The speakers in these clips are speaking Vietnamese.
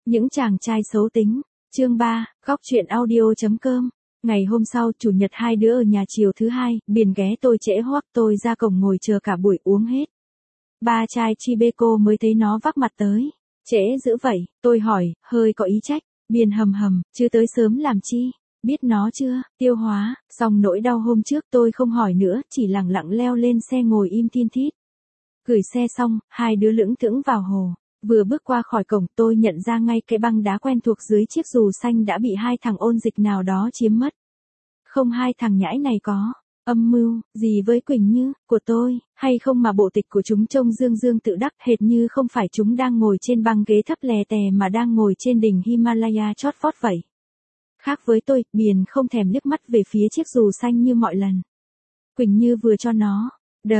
Những chàng trai xấu tính. Chương 3, góc truyện audio.com. Ngày hôm sau, chủ nhật hai đứa ở nhà chiều thứ hai, Biển ghé tôi trễ hoắc tôi ra cổng ngồi chờ cả buổi uống hết. Ba chai Tribeco mới thấy nó vác mặt tới. Trễ dữ vậy, tôi hỏi, hơi có ý trách. Biển hầm hầm, chứ tới sớm làm chi? Biết nó chưa, tiêu hóa, xong nỗi đau hôm trước tôi không hỏi nữa, chỉ lẳng lặng leo lên xe ngồi im thin thít. Gửi xe xong, hai đứa lững thững vào hồ. Vừa bước qua khỏi cổng tôi nhận ra ngay cái băng đá quen thuộc dưới chiếc dù xanh đã bị hai thằng ôn dịch nào đó chiếm mất. Không, hai thằng nhãi này có âm mưu gì với Quỳnh Như, của tôi, hay không mà bộ tịch của chúng trông dương dương tự đắc hệt như không phải chúng đang ngồi trên băng ghế thấp lè tè mà đang ngồi trên đỉnh Himalaya chót vót vậy. Khác với tôi, Biển không thèm liếc mắt về phía chiếc dù xanh như mọi lần. Quỳnh Như vừa cho nó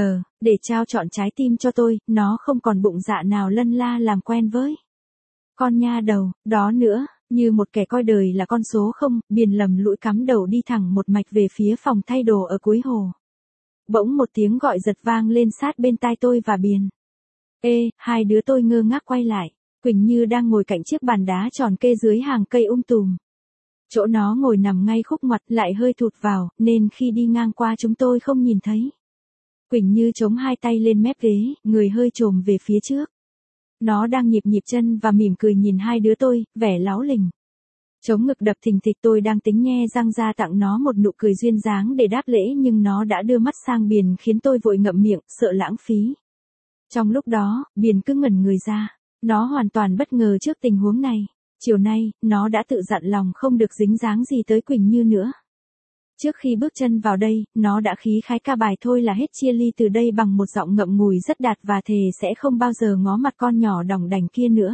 để trao chọn trái tim cho tôi, nó không còn bụng dạ nào lân la làm quen với con nha đầu đó nữa. Như một kẻ coi đời là con số không, Biển lầm lũi cắm đầu đi thẳng một mạch về phía phòng thay đồ ở cuối hồ. Bỗng một tiếng gọi giật vang lên sát bên tai tôi và Biển. Ê, hai đứa tôi ngơ ngác quay lại. Quỳnh Như đang ngồi cạnh chiếc bàn đá tròn kê dưới hàng cây tùm. Chỗ nó ngồi nằm ngay khúc ngoặt lại hơi thụt vào, nên khi đi ngang qua chúng tôi không nhìn thấy. Quỳnh Như chống hai tay lên mép ghế, người hơi chồm về phía trước. Nó đang nhịp chân và mỉm cười nhìn hai đứa tôi, vẻ láu lình. Chống ngực đập thình thịch, tôi đang tính nhe răng ra tặng nó một nụ cười duyên dáng để đáp lễ, nhưng nó đã đưa mắt sang Biển khiến tôi vội ngậm miệng, sợ lãng phí. Trong lúc đó, Biển cứ ngẩn người ra. Nó hoàn toàn bất ngờ trước tình huống này. Chiều nay, nó đã tự dặn lòng không được dính dáng gì tới Quỳnh Như nữa. Trước khi bước chân vào đây, nó đã khí khái ca bài thôi là hết chia ly từ đây bằng một giọng ngậm ngùi rất đạt và thề sẽ không bao giờ ngó mặt con nhỏ đỏng đảnh kia nữa.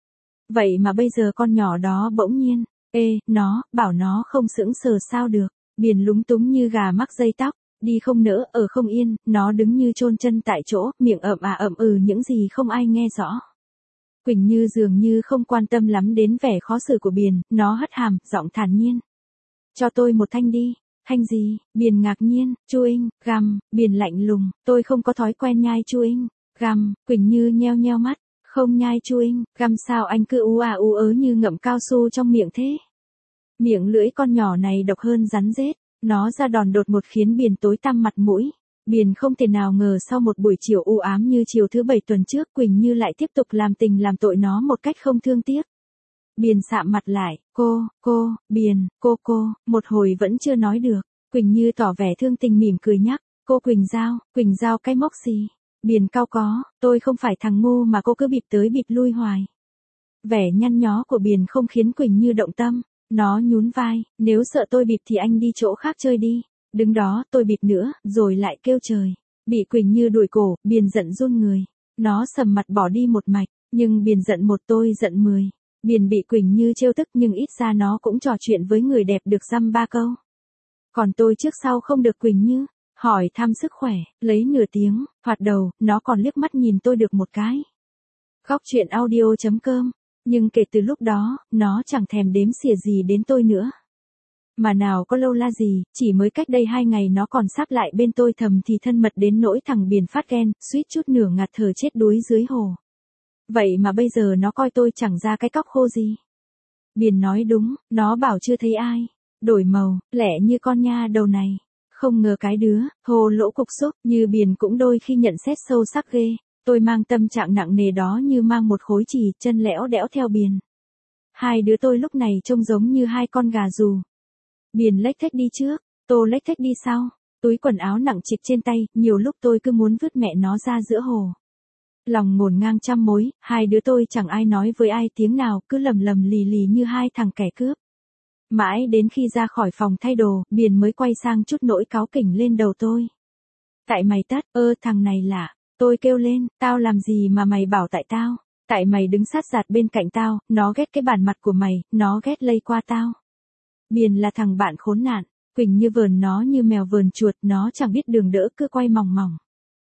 Vậy mà bây giờ con nhỏ đó bỗng nhiên, nó, bảo nó không sững sờ sao được. Biển lúng túng như gà mắc dây tóc, đi không nỡ, ở không yên, nó đứng như chôn chân tại chỗ, miệng ậm những gì không ai nghe rõ. Quỳnh Như dường như không quan tâm lắm đến vẻ khó xử của Biển, nó hất hàm, giọng thản nhiên. Cho tôi một thanh đi. Thanh gì? Biển ngạc nhiên. Chewing gum. Biển lạnh lùng, tôi không có thói quen nhai chewing gum. Quỳnh Như nheo nheo mắt, không nhai chewing gum sao anh cứ ú ớ như ngậm cao su trong miệng thế? Miệng lưỡi con nhỏ này độc hơn rắn rết, nó ra đòn đột ngột khiến Biển tối tăm mặt mũi. Biển không thể nào ngờ sau một buổi chiều u ám như chiều thứ 7 tuần trước, Quỳnh Như lại tiếp tục làm tình làm tội nó một cách không thương tiếc. Biển sạm mặt lại, Biển, cô, một hồi vẫn chưa nói được. Quỳnh Như tỏ vẻ thương tình mỉm cười nhắc, cô Quỳnh Giao cái móc gì? Biển cau có, tôi không phải thằng ngu mà cô cứ bịp tới bịp lui hoài. Vẻ nhăn nhó của Biển không khiến Quỳnh Như động tâm, nó nhún vai, nếu sợ tôi bịp thì anh đi chỗ khác chơi đi. Đứng đó tôi bịp nữa, rồi lại kêu trời. Bị Quỳnh Như đuổi cổ, Biển giận run người. Nó sầm mặt bỏ đi một mạch, nhưng Biển giận một tôi giận 10. Biển bị Quỳnh Như trêu tức nhưng ít ra nó cũng trò chuyện với người đẹp được dăm ba câu. Còn tôi trước sau không được Quỳnh Như hỏi thăm sức khỏe, lấy nửa tiếng, hoạt đầu, nó còn liếc mắt nhìn tôi được một cái. Góc truyện audio.com. Nhưng kể từ lúc đó, nó chẳng thèm đếm xỉa gì đến tôi nữa. Mà nào có lâu la gì, chỉ mới cách đây 2 ngày nó còn sáp lại bên tôi thầm thì thân mật đến nỗi thằng Biển phát ghen, suýt chút nửa ngạt thở chết đuối dưới hồ. Vậy mà bây giờ nó coi tôi chẳng ra cái cóc khô gì. Biển nói đúng, nó bảo chưa thấy ai. Đổi màu, lẻ như con nha đầu này. Không ngờ cái đứa, hồ lỗ cục xúc như Biển cũng đôi khi nhận xét sâu sắc ghê. Tôi mang tâm trạng nặng nề đó như mang một khối chì, chân lẽo đẽo theo Biển. Hai đứa tôi lúc này trông giống như hai con gà rù. Biển lếch thếch đi trước, tôi lếch thếch đi sau. Túi quần áo nặng trịch trên tay, nhiều lúc tôi cứ muốn vứt mẹ nó ra giữa hồ. Lòng ngổn ngang trăm mối, hai đứa tôi chẳng ai nói với ai tiếng nào, cứ lầm lì như hai thằng kẻ cướp. Mãi đến khi ra khỏi phòng thay đồ, Biển mới quay sang chút nỗi cáu kỉnh lên đầu tôi. Tại mày tất, thằng này lạ. Tôi kêu lên, tao làm gì mà mày bảo tại tao? Tại mày đứng sát giạt bên cạnh tao, nó ghét cái bản mặt của mày, nó ghét lây qua tao. Biển là thằng bạn khốn nạn, Quỳnh Như vờn nó như mèo vờn chuột, nó chẳng biết đường đỡ cứ quay mòng mòng.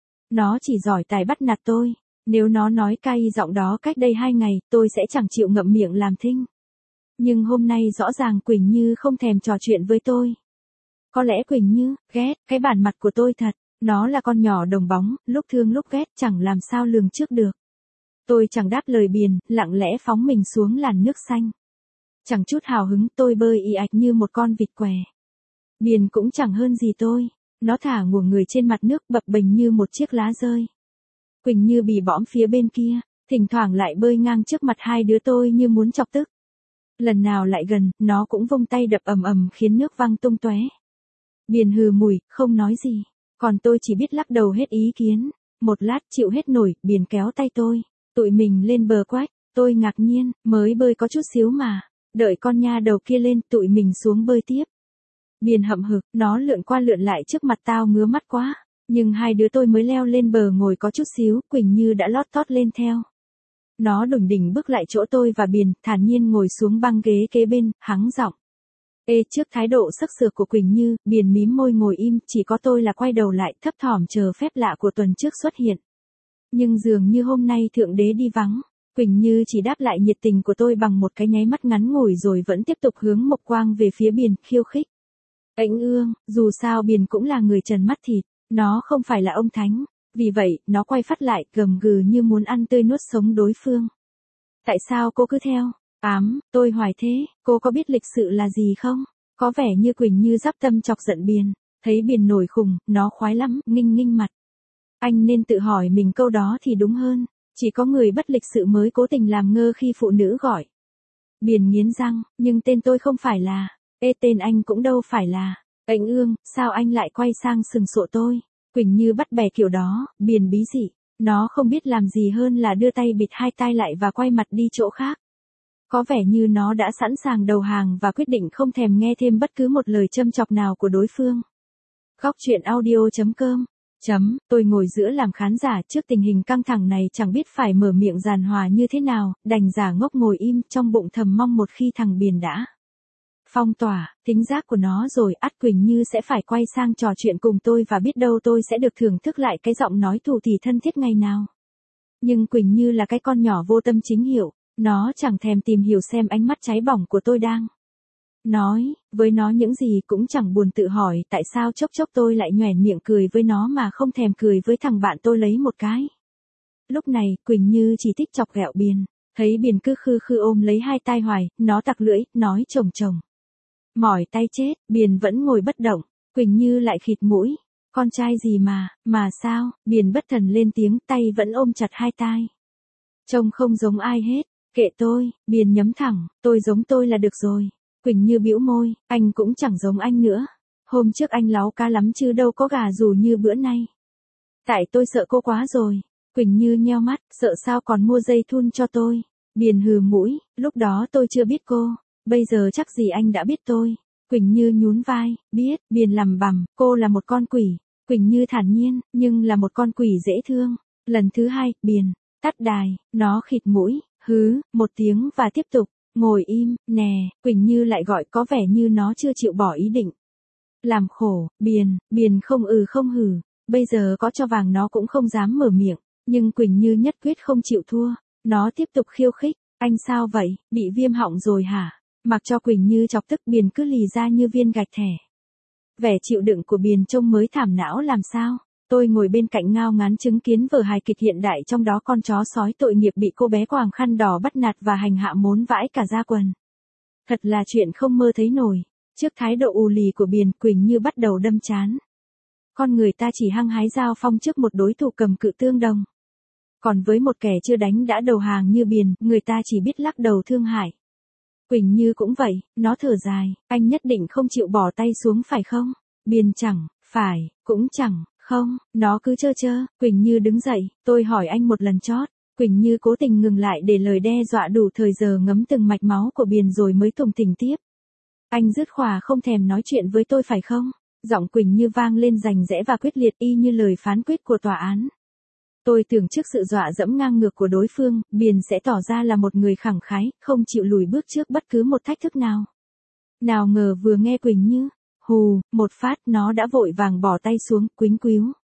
Nó chỉ giỏi tài bắt nạt tôi. Nếu nó nói cay giọng đó cách đây 2 ngày, tôi sẽ chẳng chịu ngậm miệng làm thinh. Nhưng hôm nay rõ ràng Quỳnh Như không thèm trò chuyện với tôi. Có lẽ Quỳnh Như ghét cái bản mặt của tôi thật. Nó là con nhỏ đồng bóng, lúc thương lúc ghét chẳng làm sao lường trước được. Tôi chẳng đáp lời Biền, lặng lẽ phóng mình xuống làn nước xanh. Chẳng chút hào hứng, tôi bơi ì ạch như một con vịt què. Biền cũng chẳng hơn gì tôi. Nó thả nguồn người trên mặt nước bập bềnh như một chiếc lá rơi. Quỳnh Như bì bõm phía bên kia, thỉnh thoảng lại bơi ngang trước mặt hai đứa tôi như muốn chọc tức. Lần nào lại gần, nó cũng vung tay đập ầm ầm khiến nước văng tung tóe. Biền hừ mùi, không nói gì. Còn tôi chỉ biết lắc đầu hết ý kiến. Một lát chịu hết nổi, Biền kéo tay tôi. Tụi mình lên bờ quách. Tôi ngạc nhiên, mới bơi có chút xíu mà. Đợi con nha đầu kia lên, tụi mình xuống bơi tiếp. Biền hậm hực, nó lượn qua lượn lại trước mặt tao ngứa mắt quá. Nhưng hai đứa tôi mới leo lên bờ ngồi có chút xíu, Quỳnh Như đã lót tót lên theo. Nó đùng đỉnh bước lại chỗ tôi và Biền, thản nhiên ngồi xuống băng ghế kế bên, hắng giọng. Ê, trước thái độ sắc sược của Quỳnh Như, Biền mím môi ngồi im, chỉ có tôi là quay đầu lại thấp thỏm chờ phép lạ của tuần trước xuất hiện. Nhưng dường như hôm nay thượng đế đi vắng, Quỳnh Như chỉ đáp lại nhiệt tình của tôi bằng một cái nháy mắt ngắn ngủi rồi vẫn tiếp tục hướng mục quang về phía Biền, khiêu khích. Ánh ương, dù sao Biền cũng là người trần mắt thịt, nó không phải là ông thánh. Vì vậy, nó quay phát lại, gầm gừ như muốn ăn tươi nuốt sống đối phương. Tại sao cô cứ theo? Tôi hoài thế, cô có biết lịch sự là gì không? Có vẻ như Quỳnh Như giáp tâm chọc giận Biền. Thấy Biền nổi khùng, nó khoái lắm, nghinh nghinh mặt. Anh nên tự hỏi mình câu đó thì đúng hơn. Chỉ có người bất lịch sự mới cố tình làm ngơ khi phụ nữ gọi. Biền nghiến răng, nhưng tên tôi không phải là. Ê, tên anh cũng đâu phải là. Ánh ương, sao anh lại quay sang sừng sộ tôi? Quỳnh Như bắt bẻ kiểu đó, Biền bí dị. Nó không biết làm gì hơn là đưa tay bịt hai tai lại và quay mặt đi chỗ khác. Có vẻ như nó đã sẵn sàng đầu hàng và quyết định không thèm nghe thêm bất cứ một lời châm chọc nào của đối phương. Góc truyện audio.com. Tôi ngồi giữa làm khán giả trước tình hình căng thẳng này chẳng biết phải mở miệng giàn hòa như thế nào, đành giả ngốc ngồi im trong bụng thầm mong một khi thằng Biền đã phong tỏa tính giác của nó rồi ắt Quỳnh Như sẽ phải quay sang trò chuyện cùng tôi và biết đâu tôi sẽ được thưởng thức lại cái giọng nói thủ thỉ thân thiết ngày nào. Nhưng Quỳnh Như là cái con nhỏ vô tâm chính hiệu, nó chẳng thèm tìm hiểu xem ánh mắt cháy bỏng của tôi đang nói với nó những gì, cũng chẳng buồn tự hỏi tại sao chốc chốc tôi lại nhoẻn miệng cười với nó mà không thèm cười với thằng bạn tôi lấy một cái. Lúc này, Quỳnh Như chỉ thích chọc ghẹo Biền, thấy Biền cứ khư khư ôm lấy hai tai hoài, nó tặc lưỡi, nói chồng chồng. Mỏi tay chết, Biền vẫn ngồi bất động, Quỳnh Như lại khịt mũi. Con trai gì mà sao? Biền bất thần lên tiếng, tay vẫn ôm chặt hai tai. Trông không giống ai hết, kệ tôi, Biền nhấm thẳng, tôi giống tôi là được rồi. Quỳnh Như bĩu môi, anh cũng chẳng giống anh nữa. Hôm trước anh láu cá lắm chứ đâu có gà rù như bữa nay. Tại tôi sợ cô quá rồi. Quỳnh Như nheo mắt, sợ sao còn mua dây thun cho tôi. Biền hừ mũi, lúc đó tôi chưa biết cô. Bây giờ chắc gì anh đã biết tôi. Quỳnh Như nhún vai, biết. Biền lẩm bẩm, cô là một con quỷ. Quỳnh Như thản nhiên, nhưng là một con quỷ dễ thương. Lần thứ hai, Biền tắt đài, nó khịt mũi, hứ một tiếng và tiếp tục ngồi im. Nè, Quỳnh Như lại gọi, có vẻ như nó chưa chịu bỏ ý định. Làm khổ, Biền không không hừ. Bây giờ có cho vàng nó cũng không dám mở miệng. Nhưng Quỳnh Như nhất quyết không chịu thua. Nó tiếp tục khiêu khích, anh sao vậy, bị viêm họng rồi hả? Mặc cho Quỳnh Như chọc tức, Biền cứ lì ra như viên gạch thẻ. Vẻ chịu đựng của Biền trông mới thảm não làm sao. Tôi ngồi bên cạnh ngao ngán chứng kiến vở hài kịch hiện đại trong đó con chó sói tội nghiệp bị cô bé quàng khăn đỏ bắt nạt và hành hạ mốn vãi cả da quần. Thật là chuyện không mơ thấy nổi. Trước thái độ ù lì của Biền, Quỳnh Như bắt đầu đâm chán. Con người ta chỉ hăng hái giao phong trước một đối thủ cầm cự tương đồng. Còn với một kẻ chưa đánh đã đầu hàng như Biền, người ta chỉ biết lắc đầu thương hại. Quỳnh Như cũng vậy, nó thở dài, anh nhất định không chịu bỏ tay xuống phải không? Biền chẳng, phải, cũng chẳng, không, nó cứ chơ. Quỳnh Như đứng dậy, tôi hỏi anh một lần chót. Quỳnh Như cố tình ngừng lại để lời đe dọa đủ thời giờ ngấm từng mạch máu của Biền rồi mới tùng tình tiếp. Anh dứt khỏa không thèm nói chuyện với tôi phải không? Giọng Quỳnh Như vang lên rành rẽ và quyết liệt y như lời phán quyết của tòa án. Tôi tưởng trước sự dọa dẫm ngang ngược của đối phương, Biền sẽ tỏ ra là một người khẳng khái, không chịu lùi bước trước bất cứ một thách thức nào. Nào ngờ vừa nghe Quỳnh Như hù một phát, nó đã vội vàng bỏ tay xuống, quýnh quíu.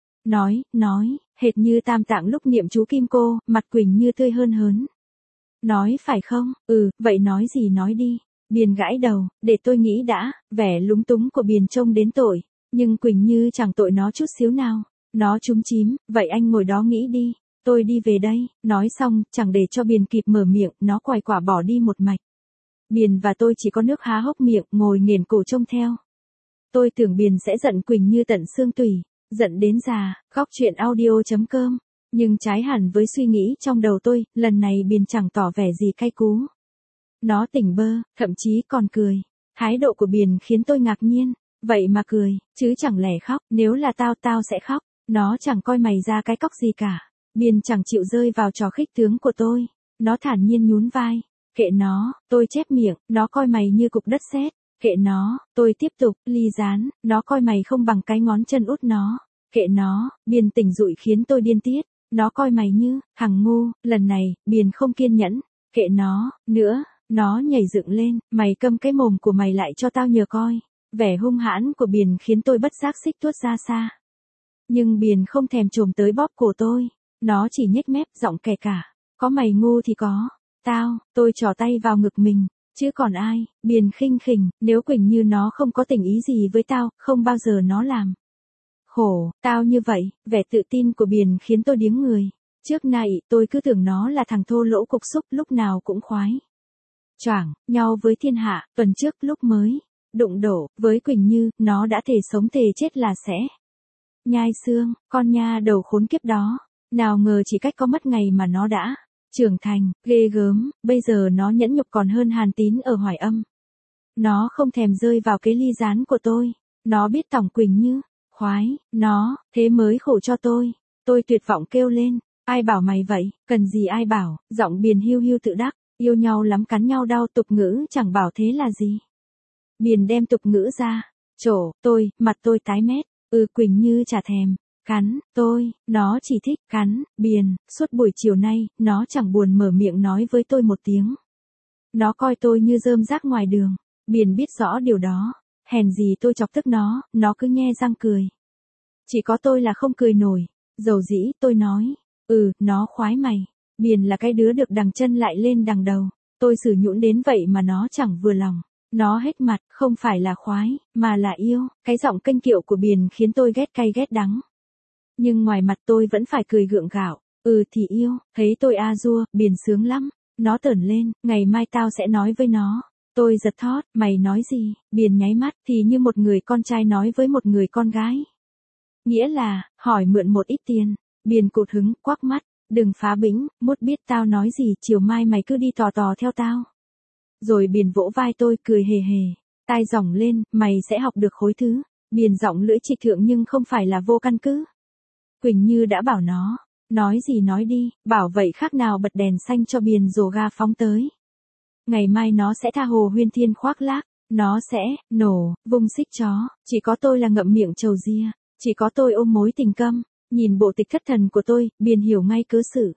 Nói, hệt như Tam Tạng lúc niệm chú Kim Cô, mặt Quỳnh Như tươi hơn hớn. Nói phải không? Vậy nói gì nói đi. Biền gãi đầu, để tôi nghĩ đã. Vẻ lúng túng của Biền trông đến tội, nhưng Quỳnh Như chẳng tội nó chút xíu nào. Nó chúm chím, vậy anh ngồi đó nghĩ đi. tôi đi về đây, nói xong, chẳng để cho Biển kịp mở miệng, nó quải quả bỏ đi một mạch. Biển và tôi chỉ có nước há hốc miệng, ngồi nghiền cổ trông theo. Tôi tưởng Biển sẽ giận Quỳnh Như tận xương tủy, giận đến già, khóc chuyện audio.com. Nhưng trái hẳn với suy nghĩ trong đầu tôi, lần này Biển chẳng tỏ vẻ gì cay cú. Nó tỉnh bơ, thậm chí còn cười. Thái độ của Biển khiến tôi ngạc nhiên, vậy mà cười, chứ chẳng lẽ khóc, nếu là tao sẽ khóc. Nó chẳng coi mày ra cái cóc gì cả. Biển chẳng chịu rơi vào trò khích tướng của tôi. Nó thản nhiên nhún vai. Kệ nó, tôi chép miệng, nó coi mày như cục đất sét. Kệ nó, tôi tiếp tục, ly gián, nó coi mày không bằng cái ngón chân út nó. Kệ nó, Biển tỉnh dụi khiến tôi điên tiết. Nó coi mày như, thằng ngu, lần này, Biển không kiên nhẫn. Kệ nó, nữa, nó nhảy dựng lên, mày câm cái mồm của mày lại cho tao nhờ coi. Vẻ hung hãn của Biển khiến tôi bất giác xích tuốt ra xa. Nhưng Biển không thèm chồm tới bóp cổ tôi. Nó chỉ nhếch mép, giọng kẻ cả. Có mày ngu thì có. Tôi trỏ tay vào ngực mình. Chứ còn ai, Biển khinh khỉnh, nếu Quỳnh Như nó không có tình ý gì với tao, không bao giờ nó làm. Khổ, tao như vậy, vẻ tự tin của Biển khiến tôi điếng người. Trước nay, tôi cứ tưởng nó là thằng thô lỗ cục xúc lúc nào cũng khoái. Choảng, nhau với thiên hạ, tuần trước lúc mới đụng đổ, với Quỳnh Như, nó đã thề sống thề chết là sẽ nhai xương, con nha đầu khốn kiếp đó. Nào ngờ chỉ cách có mất ngày mà nó đã trưởng thành, ghê gớm, bây giờ nó nhẫn nhục còn hơn Hàn Tín ở Hoài Âm. Nó không thèm rơi vào cái ly gián của tôi. Nó biết tỏng Quỳnh Như, khoái, nó, thế mới khổ cho tôi. Tôi tuyệt vọng kêu lên, ai bảo mày vậy, cần gì ai bảo, giọng Biển hiu hiu tự đắc, yêu nhau lắm cắn nhau đau, tục ngữ chẳng bảo thế là gì. Biển đem tục ngữ ra, trổ, mặt tôi tái mét, Quỳnh Như chả thèm cắn tôi, nó chỉ thích cắn Biển. Suốt buổi chiều nay, nó chẳng buồn mở miệng nói với tôi một tiếng. Nó coi tôi như rơm rác ngoài đường. Biển biết rõ điều đó. Hèn gì tôi chọc tức nó cứ nhe răng cười. Chỉ có tôi là không cười nổi. Dầu dĩ tôi nói, nó khoái mày. Biển là cái đứa được đằng chân lại lên đằng đầu. Tôi sử nhũn đến vậy mà nó chẳng vừa lòng. Nó hết mặt, không phải là khoái, mà là yêu. Cái giọng kênh kiệu của Biển khiến tôi ghét cay ghét đắng. Nhưng ngoài mặt tôi vẫn phải cười gượng gạo. Thì yêu, thấy tôi a dua, Biển sướng lắm. Nó tởn lên, ngày mai tao sẽ nói với nó. Tôi giật thót, mày nói gì? Biển nháy mắt, thì như một người con trai nói với một người con gái. Nghĩa là, hỏi mượn một ít tiền. Biển cụt hứng, quắc mắt, đừng phá bĩnh, mốt biết tao nói gì, chiều mai mày cứ đi tò theo tao. Rồi Biển vỗ vai tôi, cười hề hề. Tai giỏng lên, mày sẽ học được khối thứ. Biển giọng lưỡi trịch thượng nhưng không phải là vô căn cứ. Quỳnh Như đã bảo nó. Nói gì nói đi, bảo vậy khác nào bật đèn xanh cho Biển rồ ga phóng tới. Ngày mai nó sẽ tha hồ huyên thiên khoác lác. Nó sẽ, nổ, vung xích chó. Chỉ có tôi là ngậm miệng trầu ria. Chỉ có tôi ôm mối tình câm. Nhìn bộ tịch thất thần của tôi, Biển hiểu ngay cớ sự.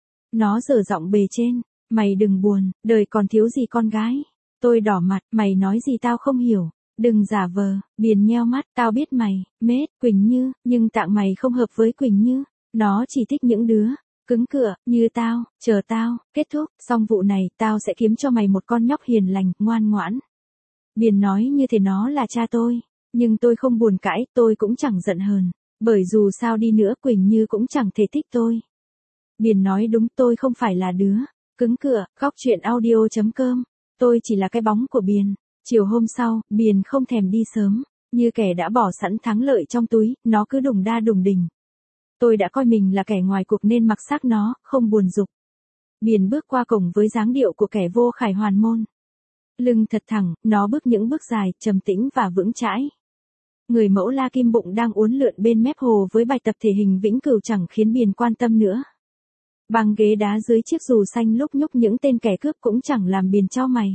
Nó dở giọng bề trên. Mày đừng buồn, đời còn thiếu gì con gái. Tôi đỏ mặt, mày nói gì tao không hiểu. Đừng giả vờ. Biển nheo mắt, tao biết mày, mết, Quỳnh Như, nhưng tạng mày không hợp với Quỳnh Như. Nó chỉ thích những đứa cứng cựa, như tao, chờ tao, kết thúc, xong vụ này, tao sẽ kiếm cho mày một con nhóc hiền lành, ngoan ngoãn. Biển nói như thế nó là cha tôi, nhưng tôi không buồn cãi, tôi cũng chẳng giận hờn, bởi dù sao đi nữa Quỳnh Như cũng chẳng thể thích tôi. Biển nói đúng, tôi không phải là đứa cứng cựa, khóc chuyện audio.com, tôi chỉ là cái bóng của Biển. Chiều hôm sau, Biển không thèm đi sớm, như kẻ đã bỏ sẵn thắng lợi trong túi, nó cứ đùng đa đùng đình. Tôi đã coi mình là kẻ ngoài cuộc nên mặc xác nó, không buồn giục. Biển bước qua cổng với dáng điệu của kẻ vô khải hoàn môn. Lưng thật thẳng, nó bước những bước dài, trầm tĩnh và vững chãi. Người mẫu la kim bụng đang uốn lượn bên mép hồ với bài tập thể hình vĩnh cửu chẳng khiến Biển quan tâm nữa. Băng ghế đá dưới chiếc dù xanh lúc nhúc những tên kẻ cướp cũng chẳng làm Biển chau mày.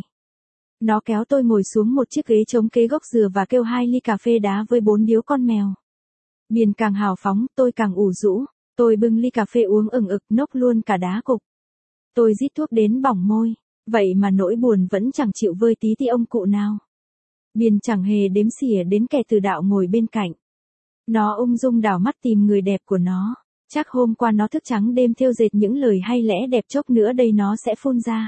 Nó kéo tôi ngồi xuống một chiếc ghế chống kế gốc dừa và kêu 2 ly cà phê đá với 4 điếu con mèo. Biển càng hào phóng, tôi càng ủ rũ. Tôi bưng ly cà phê uống ừng ực, nốc luôn cả đá cục. Tôi rít thuốc đến bỏng môi. Vậy mà nỗi buồn vẫn chẳng chịu vơi tí ti ông cụ nào. Biển chẳng hề đếm xỉa đến kẻ từ đạo ngồi bên cạnh. Nó ung dung đảo mắt tìm người đẹp của nó. Chắc hôm qua nó thức trắng đêm thêu dệt những lời hay lẽ đẹp, chốc nữa đây nó sẽ phun ra.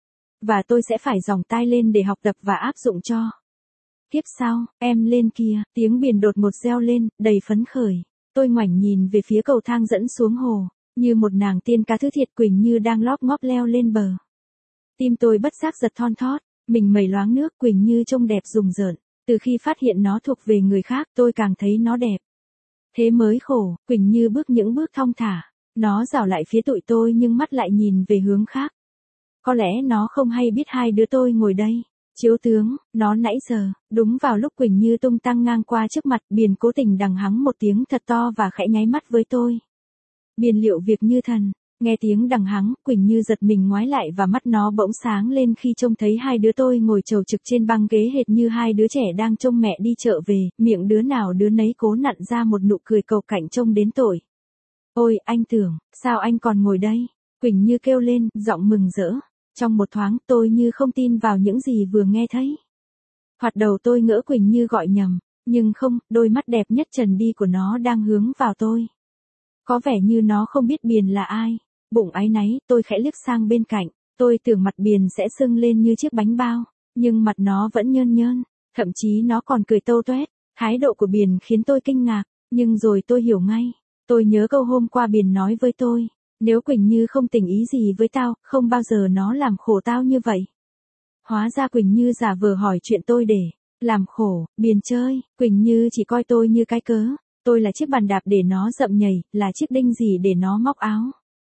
Và tôi sẽ phải dòng tai lên để học tập và áp dụng cho. Tiếp sau, em lên kia, tiếng Biển đột ngột reo lên, đầy phấn khởi. Tôi ngoảnh nhìn về phía cầu thang dẫn xuống hồ. Như một nàng tiên cá thứ thiệt, Quỳnh Như đang lóp ngóp leo lên bờ. Tim tôi bất giác giật thon thót, mình mẩy loáng nước. Quỳnh Như trông đẹp rùng rợn, từ khi phát hiện nó thuộc về người khác tôi càng thấy nó đẹp. Thế mới khổ, Quỳnh Như bước những bước thong thả, nó dảo lại phía tụi tôi nhưng mắt lại nhìn về hướng khác. Có lẽ nó không hay biết hai đứa tôi ngồi đây. Chiếu tướng, nó nãy giờ, đúng vào lúc Quỳnh Như tung tăng ngang qua trước mặt, Biền cố tình đằng hắng một tiếng thật to và khẽ nháy mắt với tôi. Biền liệu việc như thần, nghe tiếng đằng hắng, Quỳnh Như giật mình ngoái lại và mắt nó bỗng sáng lên khi trông thấy hai đứa tôi ngồi chầu trực trên băng ghế hệt như hai đứa trẻ đang trông mẹ đi chợ về, miệng đứa nào đứa nấy cố nặn ra một nụ cười cầu cạnh trông đến tội. Ôi, anh Tưởng, sao anh còn ngồi đây? Quỳnh Như kêu lên, giọng mừng rỡ. Trong một thoáng, tôi như không tin vào những gì vừa nghe thấy. Thoạt đầu tôi ngỡ Quỳnh Như gọi nhầm, nhưng không, đôi mắt đẹp nhất trần đi của nó đang hướng vào tôi. Có vẻ như nó không biết Biền là ai. Bụng áy náy, tôi khẽ liếc sang bên cạnh, tôi tưởng mặt Biền sẽ sưng lên như chiếc bánh bao, nhưng mặt nó vẫn nhơn nhơn, thậm chí nó còn cười tâu toét. Thái độ của Biền khiến tôi kinh ngạc, nhưng rồi tôi hiểu ngay. Tôi nhớ câu hôm qua Biền nói với tôi. Nếu Quỳnh Như không tình ý gì với tao, không bao giờ nó làm khổ tao như vậy. Hóa ra Quỳnh Như giả vờ hỏi chuyện tôi để làm khổ, Biền chơi. Quỳnh Như chỉ coi tôi như cái cớ. Tôi là chiếc bàn đạp để nó dậm nhảy, là chiếc đinh gì để nó móc áo.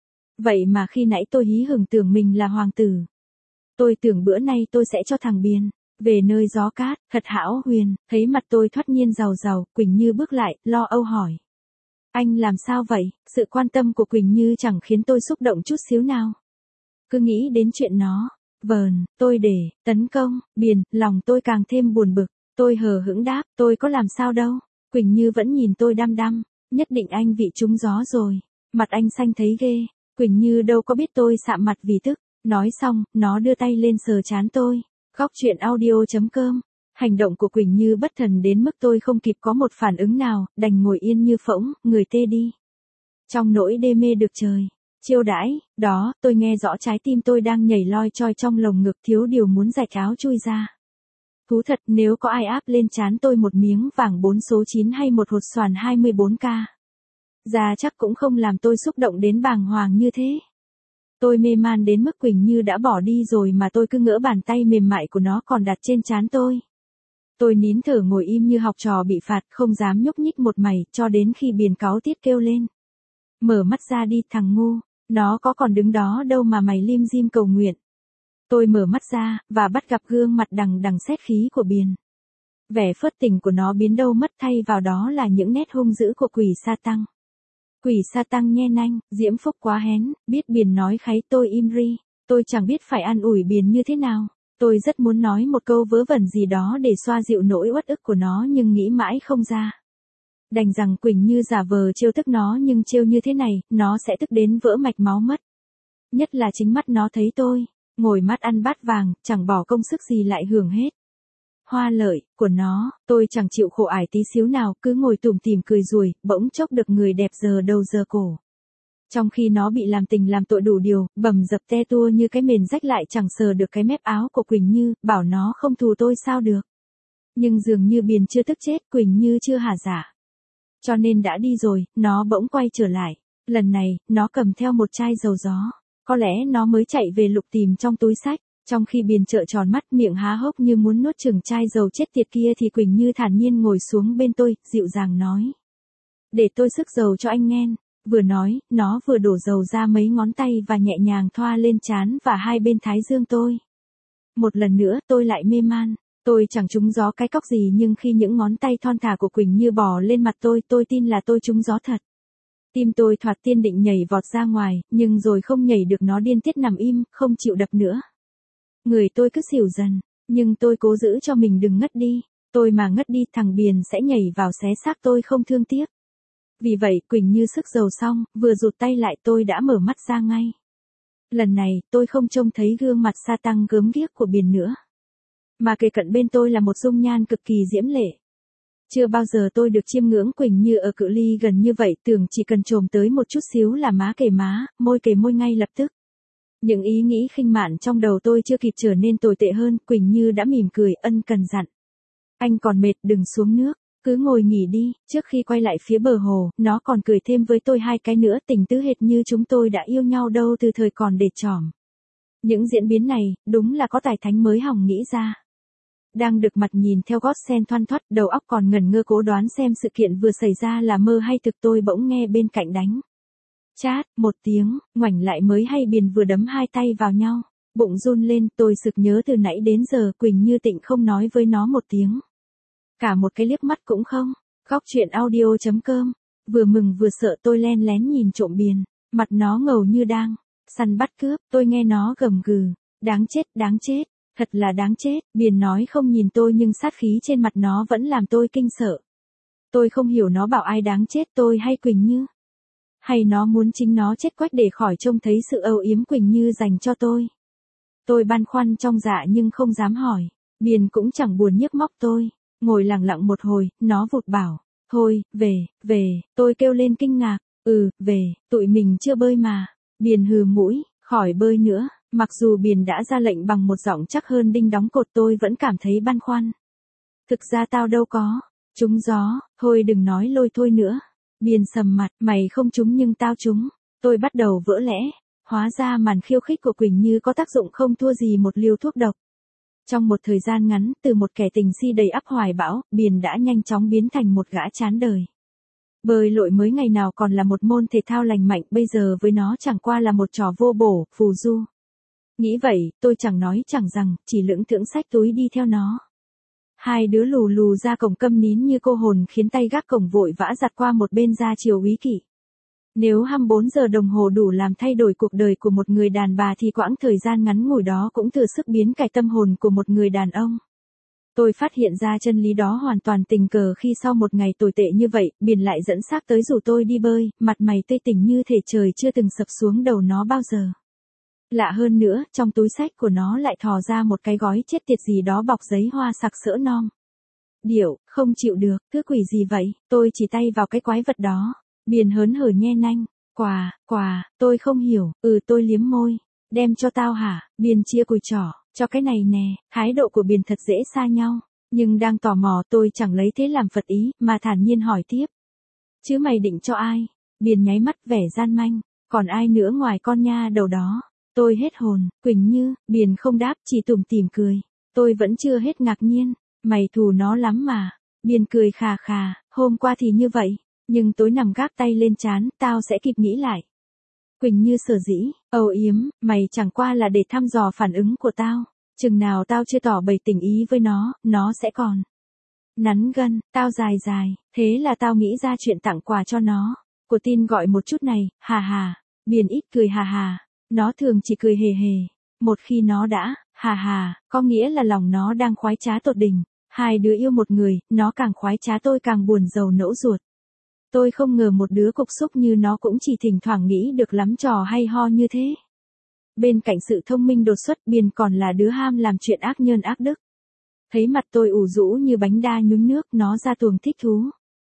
Vậy mà khi nãy tôi hí hửng tưởng mình là hoàng tử. Tôi tưởng bữa nay tôi sẽ cho thằng Biền về nơi gió cát, thật hão huyền. Thấy mặt tôi thoát nhiên giàu giàu, Quỳnh Như bước lại, lo âu hỏi. Anh làm sao vậy? Sự quan tâm của Quỳnh Như chẳng khiến tôi xúc động chút xíu nào. Cứ nghĩ đến chuyện nó. Vờn, tôi để tấn công Biền, lòng tôi càng thêm buồn bực. Tôi hờ hững đáp, tôi có làm sao đâu. Quỳnh Như vẫn nhìn tôi đăm đăm. Nhất định anh bị trúng gió rồi. Mặt anh xanh thấy ghê. Quỳnh Như đâu có biết tôi sạm mặt vì tức. Nói xong, nó đưa tay lên sờ trán tôi. Góc truyện audio.com. Hành động của Quỳnh Như bất thần đến mức tôi không kịp có một phản ứng nào, đành ngồi yên như phỗng, người tê đi. Trong nỗi đê mê được trời chiêu đãi, đó, tôi nghe rõ trái tim tôi đang nhảy loi choi trong lồng ngực, thiếu điều muốn rạch áo chui ra. Thú thật, nếu có ai áp lên trán tôi một miếng vàng 4 số 9 hay một hột xoàn 24K, ra chắc cũng không làm tôi xúc động đến bàng hoàng như thế. Tôi mê man đến mức Quỳnh Như đã bỏ đi rồi mà tôi cứ ngỡ bàn tay mềm mại của nó còn đặt trên trán tôi. Tôi nín thở ngồi im như học trò bị phạt, không dám nhúc nhích một mảy, cho đến khi Biền cáu tiết kêu lên. Mở mắt ra đi thằng ngu, nó có còn đứng đó đâu mà mày lim dim cầu nguyện. Tôi mở mắt ra, và bắt gặp gương mặt đằng đằng sét khí của Biền. Vẻ phớt tình của nó biến đâu mất, thay vào đó là những nét hung dữ của quỷ sa tăng. Quỷ sa tăng nhe nanh, diễm phúc quá hén, biết Biền nói kháy tôi im ri. Tôi chẳng biết phải an ủi Biền như thế nào. Tôi rất muốn nói một câu vớ vẩn gì đó để xoa dịu nỗi uất ức của nó nhưng nghĩ mãi không ra. Đành rằng Quỳnh Như giả vờ trêu tức nó, nhưng trêu như thế này, nó sẽ tức đến vỡ mạch máu mất. Nhất là chính mắt nó thấy tôi, ngồi mắt ăn bát vàng, chẳng bỏ công sức gì lại hưởng hết hoa lợi của nó. Tôi chẳng chịu khổ ải tí xíu nào, cứ ngồi tủm tỉm cười ruồi, bỗng chốc được người đẹp giờ đầu giờ cổ. Trong khi nó bị làm tình làm tội đủ điều, bầm dập te tua như cái mền rách lại chẳng sờ được cái mép áo của Quỳnh Như, bảo nó không thù tôi sao được. Nhưng dường như Biền chưa tức chết, Quỳnh Như chưa hả dạ. Cho nên đã đi rồi, nó bỗng quay trở lại. Lần này, nó cầm theo một chai dầu gió. Có lẽ nó mới chạy về lục tìm trong túi xách. Trong khi Biền trợn tròn mắt, miệng há hốc như muốn nuốt chửng chai dầu chết tiệt kia, thì Quỳnh Như thản nhiên ngồi xuống bên tôi, dịu dàng nói. Để tôi sức dầu cho anh nghen. Vừa nói, nó vừa đổ dầu ra mấy ngón tay và nhẹ nhàng thoa lên trán và hai bên thái dương tôi. Một lần nữa, tôi lại mê man. Tôi chẳng trúng gió cái cóc gì, nhưng khi những ngón tay thon thả của Quỳnh Như bò lên mặt tôi tin là tôi trúng gió thật. Tim tôi thoạt tiên định nhảy vọt ra ngoài, nhưng rồi không nhảy được, nó điên tiết nằm im, không chịu đập nữa. Người tôi cứ xỉu dần, nhưng tôi cố giữ cho mình đừng ngất đi. Tôi mà ngất đi, thằng Biền sẽ nhảy vào xé xác tôi không thương tiếc. Vì vậy, Quỳnh Như sức dầu xong, vừa rụt tay lại tôi đã mở mắt ra ngay. Lần này, tôi không trông thấy gương mặt sa tăng gớm ghiếc của Biền nữa. Mà kề cận bên tôi là một dung nhan cực kỳ diễm lệ. Chưa bao giờ tôi được chiêm ngưỡng Quỳnh Như ở cự ly gần như vậy, tưởng chỉ cần chồm tới một chút xíu là má kề má, môi kề môi ngay lập tức. Những ý nghĩ khinh mạn trong đầu tôi chưa kịp trở nên tồi tệ hơn, Quỳnh Như đã mỉm cười ân cần dặn. Anh còn mệt, đừng xuống nước. Cứ ngồi nghỉ đi, trước khi quay lại phía bờ hồ, nó còn cười thêm với tôi 2 cái nữa, tình tứ hệt như chúng tôi đã yêu nhau đâu từ thời còn để trỏm. Những diễn biến này, đúng là có tài thánh mới hỏng nghĩ ra. Đang được mặt nhìn theo gót sen thoăn thoắt, đầu óc còn ngẩn ngơ cố đoán xem sự kiện vừa xảy ra là mơ hay thực, tôi bỗng nghe bên cạnh đánh. Chát, một tiếng, ngoảnh lại mới hay Biền vừa đấm 2 tay vào nhau. Bụng run lên, tôi sực nhớ từ nãy đến giờ Quỳnh Như Tịnh không nói với nó một tiếng. Cả một cái liếc mắt cũng không. Góc chuyện audio.com. Vừa mừng vừa sợ tôi len lén nhìn trộm Biền. Mặt nó ngầu như đang săn bắt cướp, tôi nghe nó gầm gừ. Đáng chết, thật là đáng chết. Biền nói không nhìn tôi nhưng sát khí trên mặt nó vẫn làm tôi kinh sợ. Tôi không hiểu nó bảo ai đáng chết, tôi hay Quỳnh Như. Hay nó muốn chính nó chết quách để khỏi trông thấy sự âu yếm Quỳnh Như dành cho tôi. Tôi băn khoăn trong dạ nhưng không dám hỏi. Biền cũng chẳng buồn nhức móc tôi. Ngồi lặng lặng một hồi, nó vụt bảo. Thôi, về, tôi kêu lên kinh ngạc. Về, tụi mình chưa bơi mà. Biền hừ mũi, khỏi bơi nữa. Mặc dù Biền đã ra lệnh bằng một giọng chắc hơn đinh đóng cột, tôi vẫn cảm thấy băn khoăn. Thực ra tao đâu có. Trúng gió, thôi đừng nói lôi thôi nữa. Biền sầm mặt, mày không trúng nhưng tao trúng. Tôi bắt đầu vỡ lẽ. Hóa ra màn khiêu khích của Quỳnh Như có tác dụng không thua gì một liều thuốc độc. Trong một thời gian ngắn, từ một kẻ tình si đầy ắp hoài bão, Biền đã nhanh chóng biến thành một gã chán đời. Bơi lội mới ngày nào còn là một môn thể thao lành mạnh, bây giờ với nó chẳng qua là một trò vô bổ, phù du. Nghĩ vậy, tôi chẳng nói chẳng rằng, chỉ lững thững xách túi đi theo nó. 2 đứa lù lù ra cổng câm nín như cô hồn, khiến tay gác cổng vội vã giặt qua một bên ra chiều úy kỵ. Nếu 24 giờ đồng hồ đủ làm thay đổi cuộc đời của một người đàn bà thì quãng thời gian ngắn ngủi đó cũng thừa sức biến cải tâm hồn của một người đàn ông. Tôi phát hiện ra chân lý đó hoàn toàn tình cờ khi sau một ngày tồi tệ như vậy, Biền lại dẫn xác tới rủ tôi đi bơi, mặt mày tươi tỉnh như thể trời chưa từng sập xuống đầu nó bao giờ. Lạ hơn nữa, trong túi xách của nó lại thò ra một cái gói chết tiệt gì đó bọc giấy hoa sặc sỡ non. Điệu, không chịu được, thứ quỷ gì vậy, tôi chỉ tay vào cái quái vật đó. Biền hớn hở nhe nanh. Quà, tôi không hiểu, tôi liếm môi. Đem cho tao hả? Biền chia cùi trỏ, cho cái này nè. Thái độ của Biền thật dễ xa nhau. Nhưng đang tò mò tôi chẳng lấy thế làm phật ý, mà thản nhiên hỏi tiếp. Chứ mày định cho ai? Biền nháy mắt vẻ gian manh. Còn ai nữa ngoài con nha đầu đó? Tôi hết hồn, Quỳnh Như. Biền không đáp, chỉ tủm tỉm cười. Tôi vẫn chưa hết ngạc nhiên. Mày thù nó lắm mà. Biền cười khà khà, hôm qua thì như vậy. Nhưng tối nằm gác tay lên trán, tao sẽ kịp nghĩ lại. Quỳnh Như sở dĩ, âu yếm, mày chẳng qua là để thăm dò phản ứng của tao. Chừng nào tao chưa tỏ bày tình ý với nó sẽ còn nắn gân, tao dài, thế là tao nghĩ ra chuyện tặng quà cho nó. Của tin gọi một chút này, hà hà. Biền ít cười hà hà, nó thường chỉ cười hề hề. Một khi nó đã, hà hà, có nghĩa là lòng nó đang khoái trá tột đỉnh. 2 đứa yêu một người, nó càng khoái trá tôi càng buồn rầu nẫu ruột. Tôi không ngờ một đứa cục xúc như nó cũng chỉ thỉnh thoảng nghĩ được lắm trò hay ho như thế. Bên cạnh sự thông minh đột xuất, Biền còn là đứa ham làm chuyện ác nhân ác đức. Thấy mặt tôi ủ rũ như bánh đa nhúng nước, nó ra tuồng thích thú.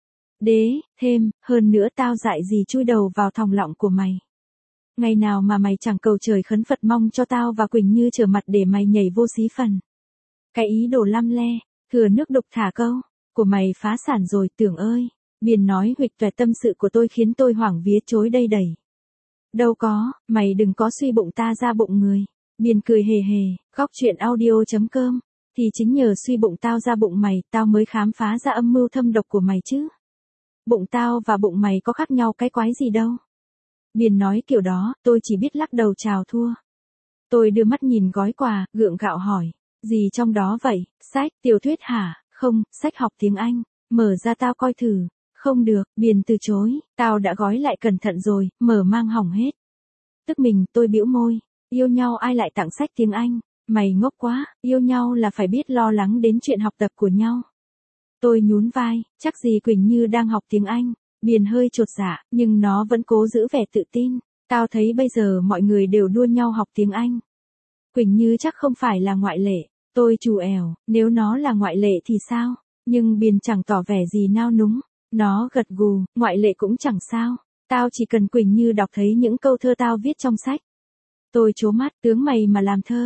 Hơn nữa tao dại gì chui đầu vào thòng lọng của mày. Ngày nào mà mày chẳng cầu trời khấn Phật mong cho tao và Quỳnh Như trở mặt để mày nhảy vô xí phần. Cái ý đồ lăm le, thừa nước đục thả câu, của mày phá sản rồi Tưởng ơi. Biền nói huỵch toẹt tâm sự của tôi khiến tôi hoảng vía chối đây đẩy. Đâu có, mày đừng có suy bụng ta ra bụng người. Biền cười hề hề, góc chuyện audio.com. Thì chính nhờ suy bụng tao ra bụng mày, tao mới khám phá ra âm mưu thâm độc của mày chứ. Bụng tao và bụng mày có khác nhau cái quái gì đâu. Biền nói kiểu đó, tôi chỉ biết lắc đầu chào thua. Tôi đưa mắt nhìn gói quà, gượng gạo hỏi. Gì trong đó vậy? Sách, tiểu thuyết hả? Không, sách học tiếng Anh. Mở ra tao coi thử. Không được, Biền từ chối, tao đã gói lại cẩn thận rồi, mở mang hỏng hết. Tức mình, tôi bĩu môi, yêu nhau ai lại tặng sách tiếng Anh, mày ngốc quá, yêu nhau là phải biết lo lắng đến chuyện học tập của nhau. Tôi nhún vai, chắc gì Quỳnh Như đang học tiếng Anh. Biền hơi chột dạ, nhưng nó vẫn cố giữ vẻ tự tin. Tao thấy bây giờ mọi người đều đua nhau học tiếng Anh. Quỳnh Như chắc không phải là ngoại lệ. Tôi trù ẻo, nếu nó là ngoại lệ thì sao? Nhưng Biền chẳng tỏ vẻ gì nao núng. Nó gật gù, ngoại lệ cũng chẳng sao. Tao chỉ cần Quỳnh Như đọc thấy những câu thơ tao viết trong sách. Tôi trố mắt, tướng mày mà làm thơ.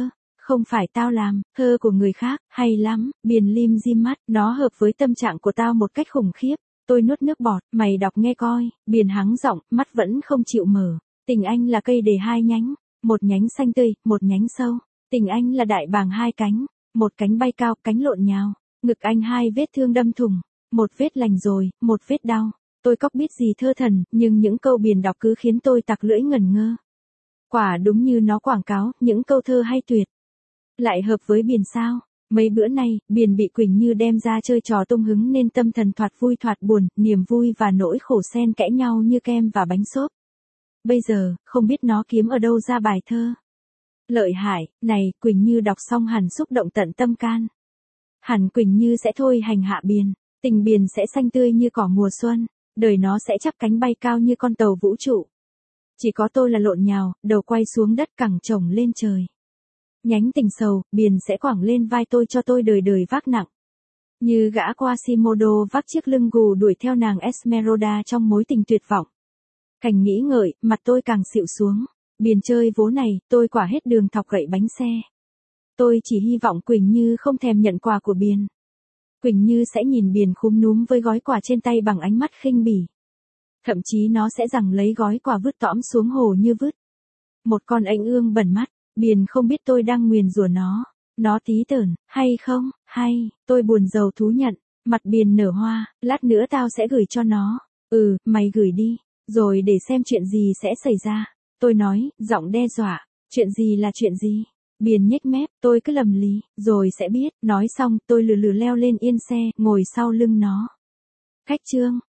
Không phải tao làm, thơ của người khác, hay lắm, Biển lim dim mắt, nó hợp với tâm trạng của tao một cách khủng khiếp. Tôi nuốt nước bọt, mày đọc nghe coi, Biển hắng giọng, mắt vẫn không chịu mở. Tình anh là cây đề hai nhánh, một nhánh xanh tươi, một nhánh sâu. Tình anh là đại bàng hai cánh, một cánh bay cao, cánh lộn nhào. Ngực anh hai vết thương đâm thủng, một vết lành rồi, một vết đau. Tôi cóc biết gì thơ thần, nhưng những câu Biển đọc cứ khiến tôi tặc lưỡi ngẩn ngơ. Quả đúng như nó quảng cáo, những câu thơ hay tuyệt. Lại hợp với Biển sao? Mấy bữa nay, Biển bị Quỳnh Như đem ra chơi trò tung hứng nên tâm thần thoạt vui thoạt buồn, niềm vui và nỗi khổ xen kẽ nhau như kem và bánh xốp. Bây giờ, không biết nó kiếm ở đâu ra bài thơ. Lợi hại, này, Quỳnh Như đọc xong hẳn xúc động tận tâm can. Hẳn Quỳnh Như sẽ thôi hành hạ Biển, tình Biển sẽ xanh tươi như cỏ mùa xuân, đời nó sẽ chắp cánh bay cao như con tàu vũ trụ. Chỉ có tôi là lộn nhào, đầu quay xuống đất cẳng chồng lên trời. Nhánh tình sầu, Biển sẽ quẳng lên vai tôi cho tôi đời đời vác nặng. Như gã Quasimodo vác chiếc lưng gù đuổi theo nàng Esmeralda trong mối tình tuyệt vọng. Cảnh nghĩ ngợi, mặt tôi càng xịu xuống. Biển chơi vố này, tôi quả hết đường thọc gậy bánh xe. Tôi chỉ hy vọng Quỳnh Như không thèm nhận quà của Biển. Quỳnh Như sẽ nhìn Biển khúm núm với gói quà trên tay bằng ánh mắt khinh bỉ. Thậm chí nó sẽ giằng lấy gói quà vứt tõm xuống hồ như vứt. Một con ảnh ương bẩn mắt, Biển không biết tôi đang nguyền rủa nó. Nó tí tởn, hay không, hay, tôi buồn rầu thú nhận. Mặt Biển nở hoa, lát nữa tao sẽ gửi cho nó. Ừ, mày gửi đi, rồi để xem chuyện gì sẽ xảy ra. Tôi nói, giọng đe dọa, chuyện gì là chuyện gì? Biển nhếch mép, tôi cứ lầm lì, rồi sẽ biết. Nói xong, tôi lừ lừ leo lên yên xe, ngồi sau lưng nó. Khách chương.